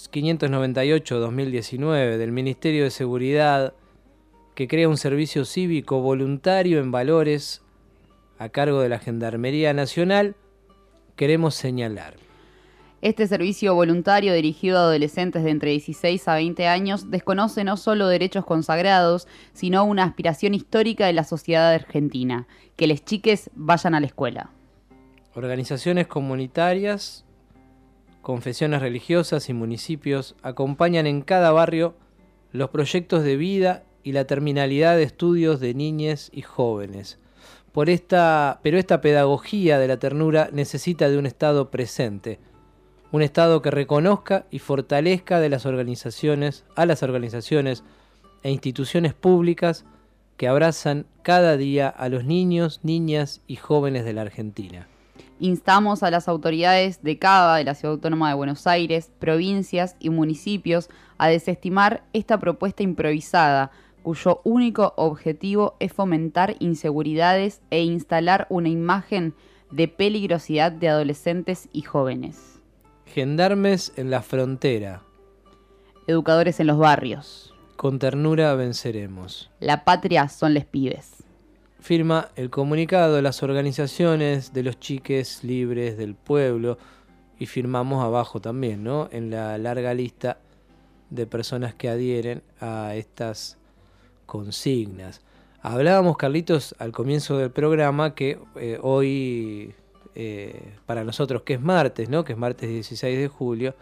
598-2019 del Ministerio de Seguridad que crea un servicio cívico voluntario en valores a cargo de la Gendarmería Nacional, queremos señalar. Este servicio voluntario dirigido a adolescentes de entre 16 a 20 años desconoce no solo derechos consagrados, sino una aspiración histórica de la sociedad argentina, que les chiques vayan a la escuela. Organizaciones comunitarias, confesiones religiosas y municipios acompañan en cada barrio los proyectos de vida y la terminalidad de estudios de niñes y jóvenes. Pero esta pedagogía de la ternura necesita de un Estado presente, un Estado que reconozca y fortalezca a las organizaciones e instituciones públicas que abrazan cada día a los niños, niñas y jóvenes de la Argentina. Instamos a las autoridades de cada de la Ciudad Autónoma de Buenos Aires, provincias y municipios a desestimar esta propuesta improvisada, cuyo único objetivo es fomentar inseguridades e instalar una imagen de peligrosidad de adolescentes y jóvenes. Gendarmes en la frontera. Educadores en los barrios. Con ternura venceremos. La patria son les pibes. firma el comunicado de las organizaciones de los chiques libres del pueblo y firmamos abajo también, ¿no? En la larga lista de personas que adhieren a estas consignas. Hablábamos, Carlitos, al comienzo del programa que hoy, para nosotros que es martes, ¿no? Que es martes 16 de julio,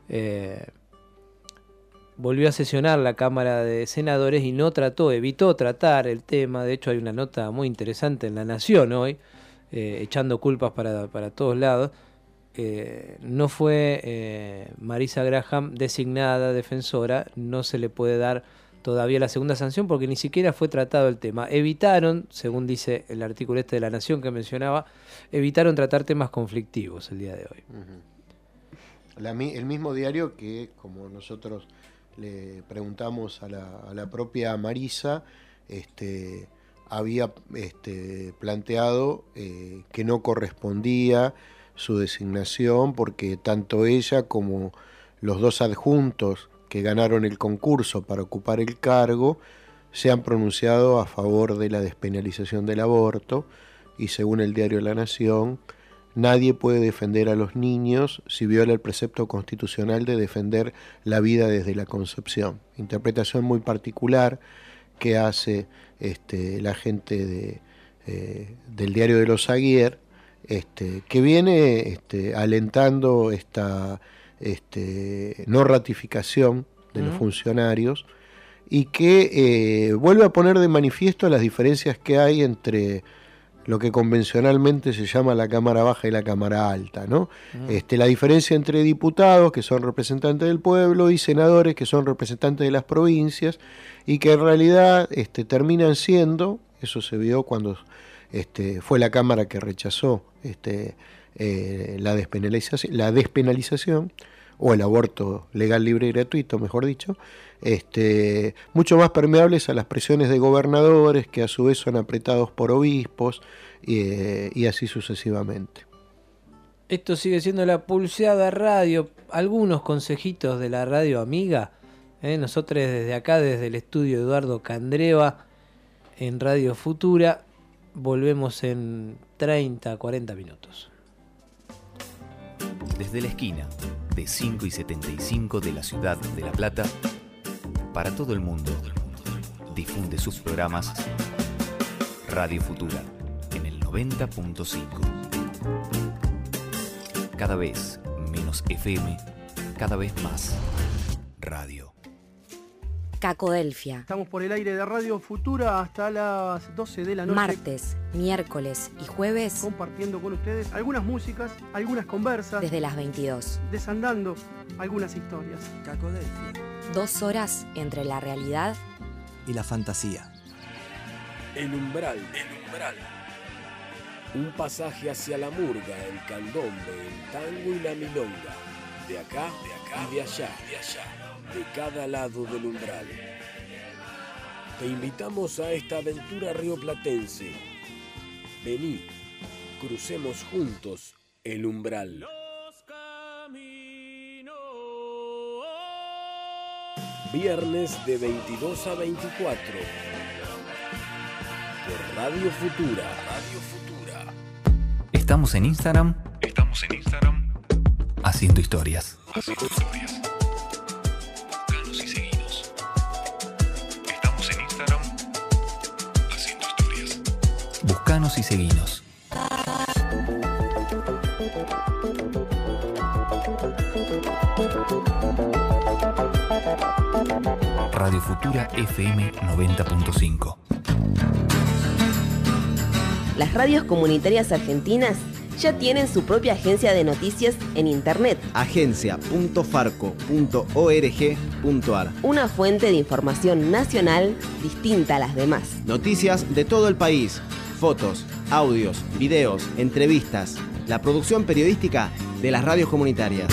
volvió a sesionar la Cámara de Senadores y evitó tratar el tema. De hecho, hay una nota muy interesante en La Nación hoy, echando culpas para todos lados. No fue Marisa Graham designada defensora, no se le puede dar todavía la segunda sanción porque ni siquiera fue tratado el tema. Evitaron, según dice el artículo de La Nación que mencionaba, evitaron tratar temas conflictivos el día de hoy. El mismo diario que, como nosotros le preguntamos a la propia Marisa, había planteado que no correspondía su designación porque tanto ella como los dos adjuntos que ganaron el concurso para ocupar el cargo se han pronunciado a favor de la despenalización del aborto y según el diario La Nación, nadie puede defender a los niños si viola el precepto constitucional de defender la vida desde la concepción. Interpretación muy particular que hace la gente del diario de los Aguiar, que viene alentando esta no ratificación de los funcionarios y que vuelve a poner de manifiesto las diferencias que hay entre lo que convencionalmente se llama la Cámara Baja y la Cámara Alta, ¿no? La diferencia entre diputados, que son representantes del pueblo, y senadores, que son representantes de las provincias, y que en realidad terminan siendo, eso se vio cuando fue la Cámara que rechazó la despenalización, o el aborto legal, libre y gratuito, mejor dicho, mucho más permeables a las presiones de gobernadores que a su vez son apretados por obispos y así sucesivamente. Esto sigue siendo La Pulseada Radio. Algunos consejitos de la radio amiga. Nosotros desde acá, desde el estudio Eduardo Candreva en Radio Futura, volvemos en 30, 40 minutos. Desde la esquina de 5 y 75 de la ciudad de La Plata, para todo el mundo, difunde sus programas Radio Futura en el 90.5. Cada vez menos FM, cada vez más radio. Cacodelfia. Estamos por el aire de Radio Futura hasta las 12 de la noche. Martes, miércoles y jueves. Compartiendo con ustedes algunas músicas, algunas conversas. Desde las 22. Desandando algunas historias. Cacodelfia. 2 horas entre la realidad y la fantasía. El umbral. Un pasaje hacia la murga, el candombe, el tango y la milonga. De acá y de allá. De cada lado del umbral. Te invitamos a esta aventura rioplatense. Vení, crucemos juntos el umbral. Viernes de 22 a 24. Por Radio Futura. Estamos en Instagram. Haciendo historias. Buscanos y seguinos. Estamos en Instagram haciendo historias. Buscanos y seguinos. Radio Futura FM 90.5. Las radios comunitarias argentinas ya tienen su propia agencia de noticias en internet. agencia.farco.org.ar. Una fuente de información nacional distinta a las demás. Noticias de todo el país, fotos, audios, videos, entrevistas, la producción periodística de las radios comunitarias.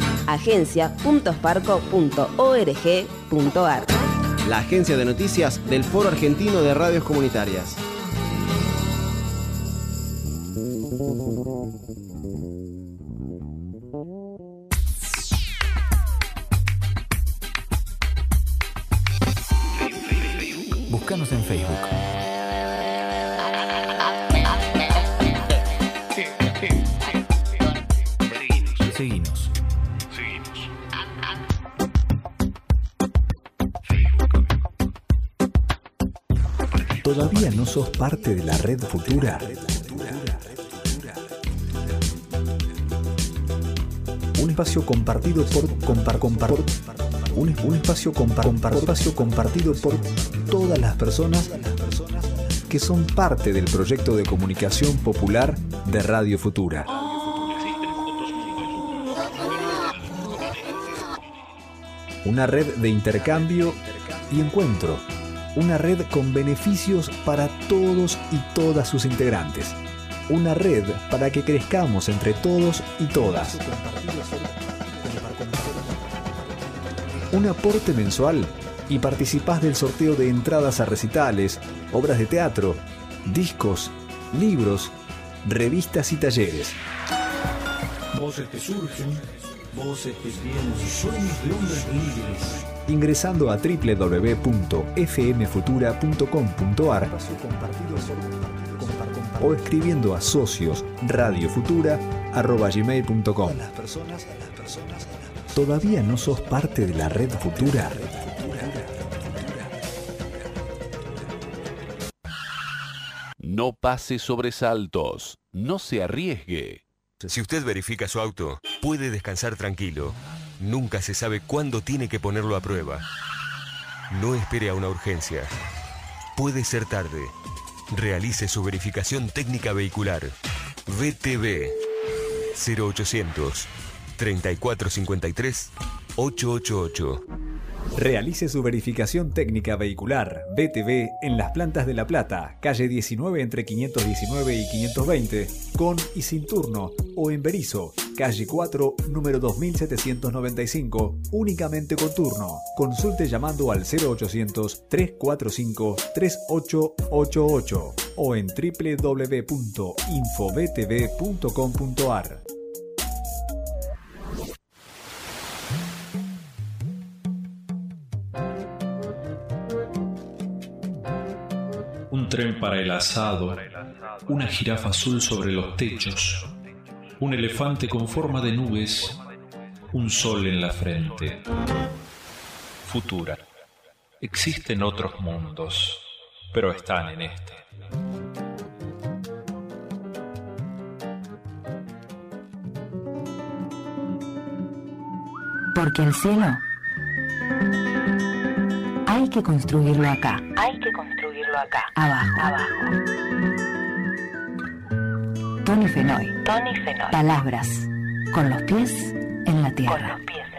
agencia.farco.org.ar. La agencia de noticias del Foro Argentino de Radios Comunitarias. Búscanos en Facebook. Seguinos. ¿Todavía no sos parte de la Red Futura? Un espacio compartido por un espacio compartido por todas las personas que son parte del proyecto de comunicación popular de Radio Futura. Una red de intercambio y encuentro. Una red con beneficios para todos y todas sus integrantes. Una red para que crezcamos entre todos y todas. Un aporte mensual y participás del sorteo de entradas a recitales, obras de teatro, discos, libros, revistas y talleres. Voces que surgen, voces que tienen sueños de hombres libres. Ingresando a www.fmfutura.com.ar o escribiendo a socios.radiofutura@gmail.com. ¿Todavía no sos parte de la Red Futura? No pase sobresaltos, no se arriesgue. Si usted verifica su auto, puede descansar tranquilo. Nunca se sabe cuándo tiene que ponerlo a prueba. No espere a una urgencia. Puede ser tarde. Realice su verificación técnica vehicular. VTV 0800 3453 888. Realice su verificación técnica vehicular VTV en las plantas de La Plata, calle 19 entre 519 y 520, con y sin turno, o en Berizo, calle 4, número 2795, únicamente con turno. Consulte llamando al 0800-345-3888 o en www.infovtv.com.ar. Un tren para el asado, una jirafa azul sobre los techos, un elefante con forma de nubes, un sol en la frente. Futura. Existen otros mundos, pero están en este. Porque el cielo hay que construirlo acá. Hay que construirlo acá. Abajo. Tony Fenoy. Palabras con los pies en la tierra.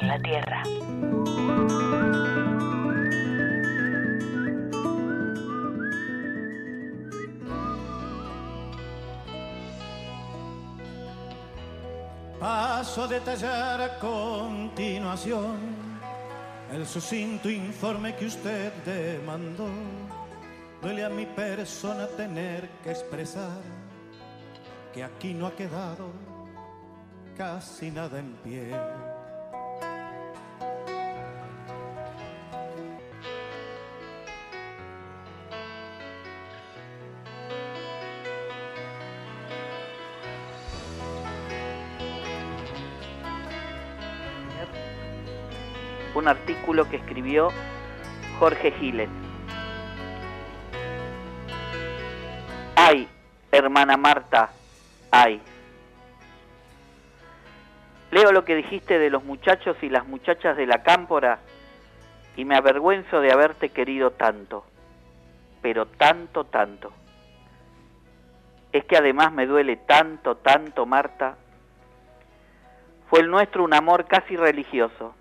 Paso a detallar a continuación el sucinto informe que usted demandó. Duele a mi persona tener que expresar que aquí no ha quedado casi nada en pie. Un artículo que escribió Jorge Giles. Ay, hermana Marta, ay. Leo lo que dijiste de los muchachos y las muchachas de la cámpora y me avergüenzo de haberte querido tanto, pero tanto, tanto. Es que además me duele tanto, tanto, Marta. Fue el nuestro un amor casi religioso.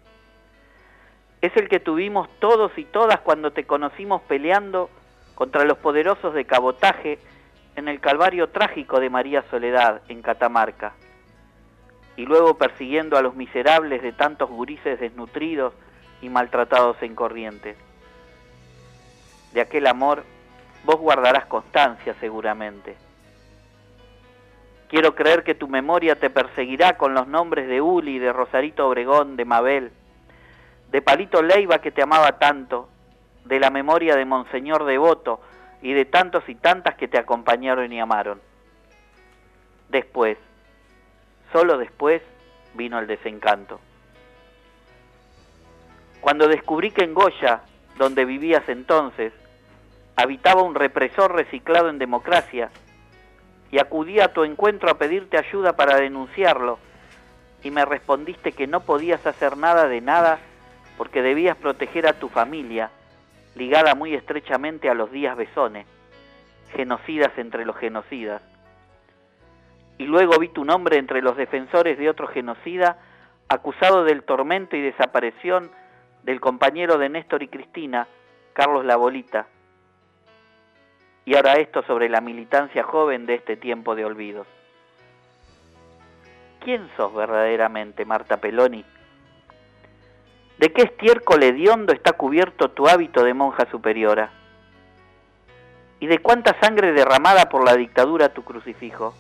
Es el que tuvimos todos y todas cuando te conocimos peleando contra los poderosos de cabotaje en el calvario trágico de María Soledad, en Catamarca, y luego persiguiendo a los miserables de tantos gurises desnutridos y maltratados en Corrientes. De aquel amor vos guardarás constancia seguramente. Quiero creer que tu memoria te perseguirá con los nombres de Uli, de Rosarito Obregón, de Mabel, de Palito Leiva que te amaba tanto, de la memoria de Monseñor Devoto y de tantos y tantas que te acompañaron y amaron. Después, solo después, vino el desencanto. Cuando descubrí que en Goya, donde vivías entonces, habitaba un represor reciclado en democracia, y acudí a tu encuentro a pedirte ayuda para denunciarlo, y me respondiste que no podías hacer nada de nada porque debías proteger a tu familia, ligada muy estrechamente a los Díaz Besones, genocidas entre los genocidas. Y luego vi tu nombre entre los defensores de otro genocida, acusado del tormento y desaparición del compañero de Néstor y Cristina, Carlos Labolita. Y ahora esto sobre la militancia joven de este tiempo de olvidos. ¿Quién sos verdaderamente, Marta Peloni? ¿De qué estiércol hediondo está cubierto tu hábito de monja superiora? ¿Y de cuánta sangre derramada por la dictadura tu crucifijo?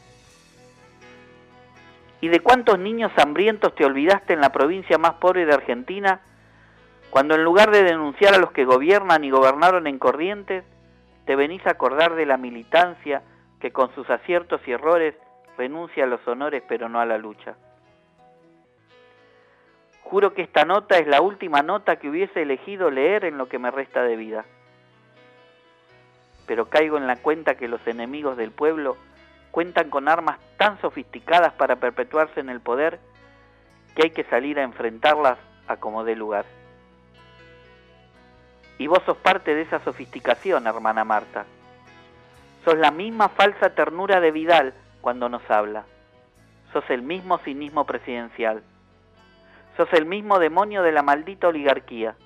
¿Y de cuántos niños hambrientos te olvidaste en la provincia más pobre de Argentina, cuando en lugar de denunciar a los que gobiernan y gobernaron en Corrientes, te venís a acordar de la militancia que con sus aciertos y errores renuncia a los honores pero no a la lucha? Juro que esta nota es la última nota que hubiese elegido leer en lo que me resta de vida. Pero caigo en la cuenta que los enemigos del pueblo cuentan con armas tan sofisticadas para perpetuarse en el poder que hay que salir a enfrentarlas a como dé lugar. Y vos sos parte de esa sofisticación, hermana Marta. Sos la misma falsa ternura de Vidal cuando nos habla. Sos el mismo cinismo presidencial. Sos el mismo demonio de la maldita oligarquía.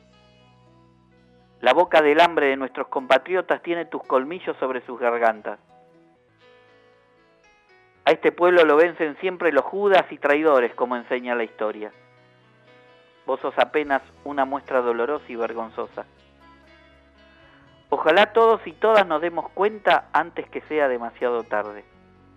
La boca del hambre de nuestros compatriotas tiene tus colmillos sobre sus gargantas. A este pueblo lo vencen siempre los judas y traidores, como enseña la historia. Vos sos apenas una muestra dolorosa y vergonzosa. Ojalá todos y todas nos demos cuenta antes que sea demasiado tarde.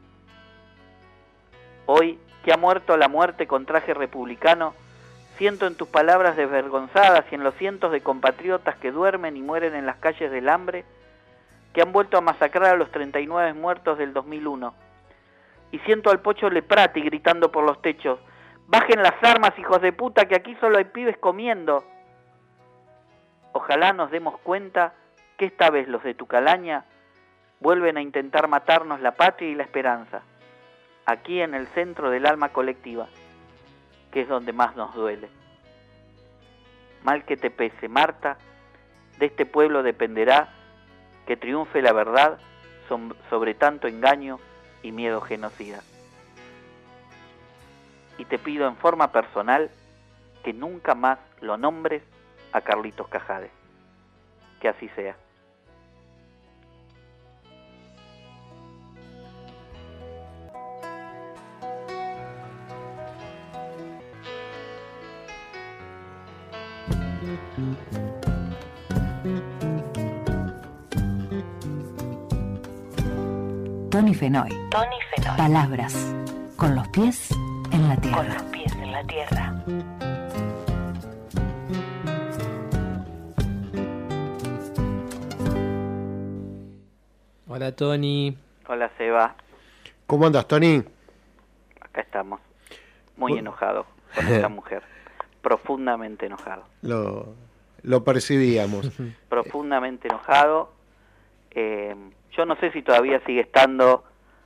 Hoy, que ha muerto la muerte con traje republicano, siento en tus palabras desvergonzadas y en los cientos de compatriotas que duermen y mueren en las calles del hambre, que han vuelto a masacrar a los 39 muertos del 2001. Y siento al Pocho Leprati gritando por los techos: ¡bajen las armas, hijos de puta, que aquí solo hay pibes comiendo! Ojalá nos demos cuenta que esta vez los de tu calaña vuelven a intentar matarnos la patria y la esperanza, aquí en el centro del alma colectiva, que es donde más nos duele. Mal que te pese, Marta, de este pueblo dependerá que triunfe la verdad sobre tanto engaño y miedo genocida. Y te pido en forma personal que nunca más lo nombres a Carlitos Cajade. Que así sea. Tony Fenoy. Palabras con los pies en la tierra. Con los pies en la tierra. Hola, Tony. Hola, Seba. ¿Cómo andas, Tony? Acá estamos. Muy enojado con esta mujer. Profundamente enojado. Lo percibíamos. Profundamente enojado. Yo no sé si todavía sigue estando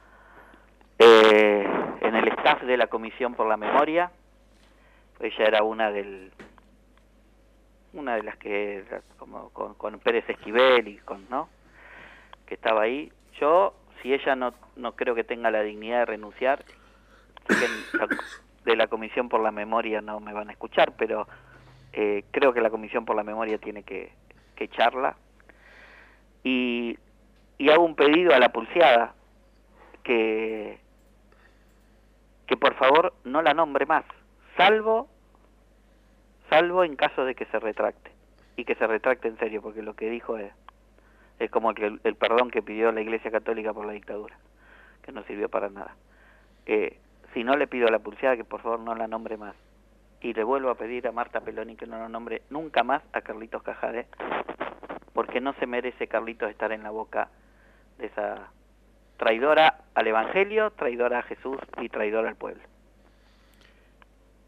en el staff de la Comisión por la Memoria. Ella era una de las que, como con Pérez Esquivel y ¿no? Que estaba ahí. Yo, si ella no creo que tenga la dignidad de renunciar, de la Comisión por la Memoria no me van a escuchar, pero creo que la Comisión por la Memoria tiene que echarla. Y hago un pedido a la pulseada que por favor no la nombre más, salvo en caso de que se retracte, y que se retracte en serio, porque lo que dijo es como el perdón que pidió la Iglesia Católica por la dictadura, que no sirvió para nada. Si no, le pido a la pulseada que por favor no la nombre más, y le vuelvo a pedir a Marta Peloni que no lo nombre nunca más a Carlitos Cajade, porque no se merece Carlitos estar en la boca de esa traidora al Evangelio, traidora a Jesús y traidora al pueblo.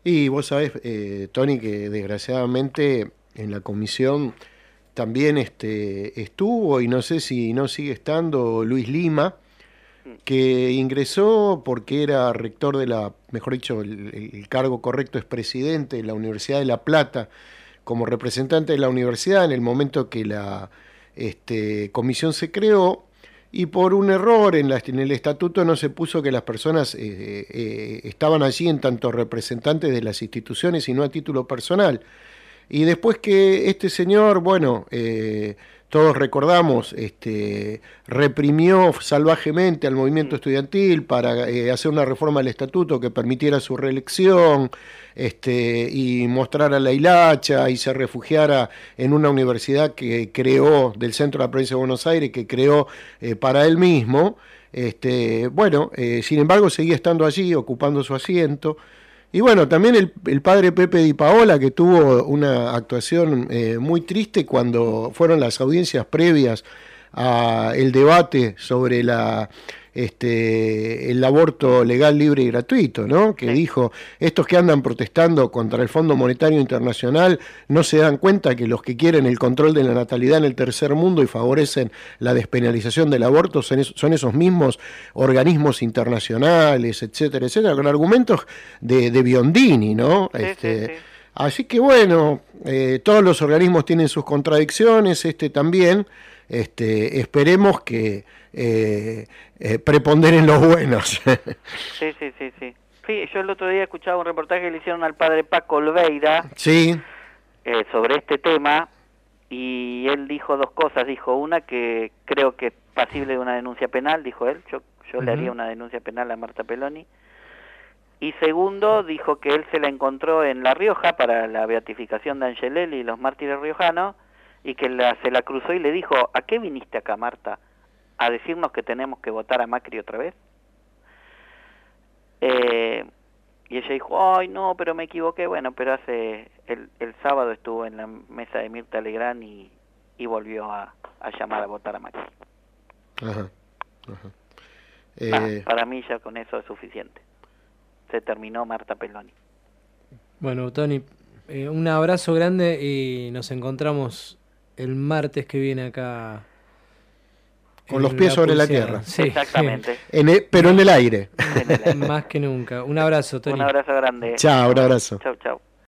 Y vos sabés, Tony, que desgraciadamente en la comisión también estuvo, y no sé si no sigue estando, Luis Lima, que ingresó porque era rector de mejor dicho, el cargo correcto es presidente de la Universidad de La Plata, como representante de la universidad en el momento que la comisión se creó, y por un error en el estatuto no se puso que las personas estaban allí en tanto representantes de las instituciones y no a título personal. Y después que este señor, bueno, todos recordamos, reprimió salvajemente al movimiento estudiantil para hacer una reforma al estatuto que permitiera su reelección, y mostrara la hilacha y se refugiara en una universidad que creó, del centro de la provincia de Buenos Aires, que creó para él mismo. Bueno, sin embargo seguía estando allí, ocupando su asiento. Y bueno, también el padre Pepe Di Paola, que tuvo una actuación muy triste cuando fueron las audiencias previas al debate sobre el aborto legal, libre y gratuito, ¿no? Que dijo, estos que andan protestando contra el Fondo Monetario Internacional no se dan cuenta que los que quieren el control de la natalidad en el tercer mundo y favorecen la despenalización del aborto son esos mismos organismos internacionales, etcétera, etcétera, con argumentos de Biondini, ¿no? Sí. Así que bueno, todos los organismos tienen sus contradicciones, también. Esperemos que preponderen los buenos. Sí. Sí, yo el otro día escuchaba un reportaje que le hicieron al padre Paco Olveira, sí, sobre este tema, y él dijo dos cosas. Dijo una, que creo que es pasible de una denuncia penal, dijo él, yo le haría una denuncia penal a Marta Peloni. Y segundo, dijo que él se la encontró en La Rioja para la beatificación de Angelelli y los mártires riojanos, y que se la cruzó y le dijo, ¿a qué viniste acá, Marta? ¿A decirnos que tenemos que votar a Macri otra vez? Y ella dijo, ay, no, pero me equivoqué. Bueno, pero el sábado estuvo en la mesa de Mirta Legrand y volvió a llamar a votar a Macri. Ajá. Para mí ya con eso es suficiente. Se terminó Marta Peloni. Bueno, Tony, un abrazo grande y nos encontramos el martes que viene acá. Con los pies sobre la tierra. Sí, exactamente. Pero en el aire. Más que nunca. Un abrazo, Tony. Un abrazo grande. Chao, un abrazo. Chau.